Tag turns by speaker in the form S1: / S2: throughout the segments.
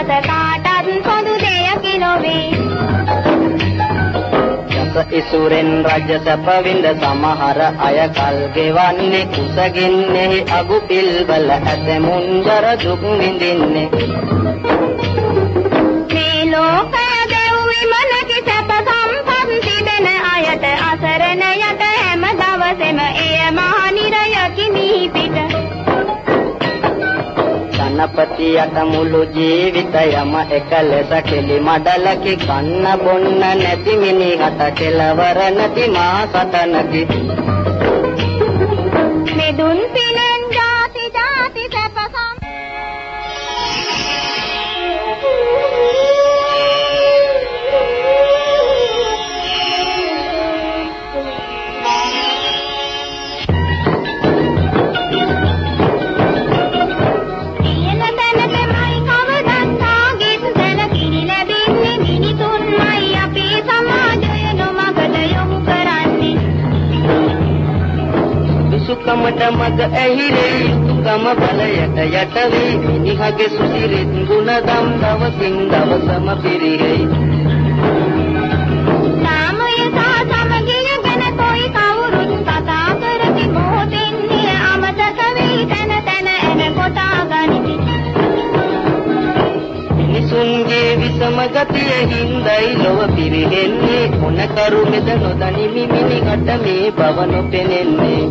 S1: සැපත කාටත් පොදු දෙයකි නොවේ.
S2: ඉසුරෙන් රජ සැප විඳ සමහර අය කල් ගෙවන්නේ කුසගින්නේ අගු පිල්වල ඇතමුන් ජර දුක් විඳින්නේ.
S1: මේ ලෝකය දෙව් විමනකි සැප සම්පත් තිබෙන අයට අසරණයට හැම දවසෙම එය මහා නිරයකි මිහි පිට.
S2: ධනපතියට මුළු ජීවිතයම එක ලෙස කෙලි මඩලකි කන්න බොන්න නැති මිනිහට කෙලවර නැති මා සතනකි.
S1: මෙදුන් පිනෙන් ජාති ජාති සැප
S2: කමට මග ඇහිරේ යුතුයකම බලයට යට වේ මිනිහගේ සුසිරිත් ගුණ දම් දවසින් දවසම පිරිහෙයි.
S1: නාමය සහ සමගිය ගැන කොයි කවුරුත් කතා කරති මොහොතින් නිය අමතක වේ තන තන එන කොටා ගනිති.
S2: මිනිසුන්ගේ විසම ගතිය හිඳයි ලොව පිරිහෙන්නේ මොන කරුමෙද නොදනි මිනිහට මේ බව නොපෙනෙන්නේ.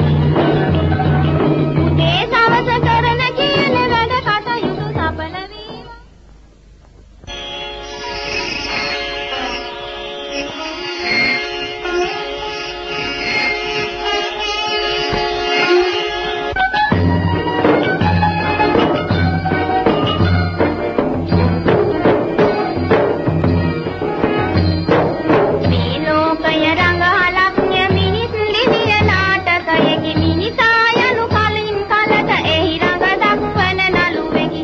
S1: සවස කරන කියන වැඩ කටයුතු සඵල වීම. මේ ලෝකය රංගහලක් මිනිස් ලිදිය නාටකයකි මිනිසා යනු කලින් කලට එහි රඟ දක්වන නළුවෙකි.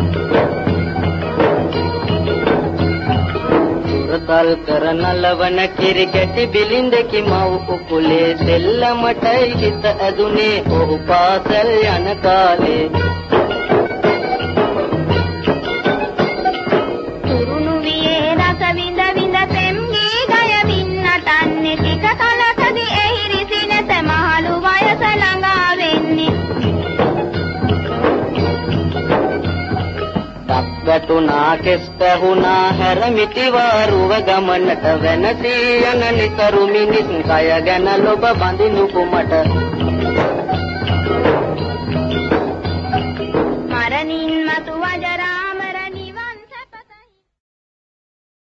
S2: රතල් කරන ලවන කිරි කැටි බිලින්දකි මව් උකුලේ සෙල්ලමටයි හිත ඇදුනේ ඔහු පාසල් යන කාලේ.
S1: තුරුණු වියේ රස විඳ විඳ පෙම්ගේ ගය වින්නටන්නේ ටික කලකදී එහි රිසි නැත මහලු වයස ළඟා වෙන්නේ.
S2: වැටුණා කෙස්තහුණා හැරමිටි වාරුව ගමනට වෙනසී යන නිකරු මිනිස් කය ගැන ලොබ බඳිනු කුමට.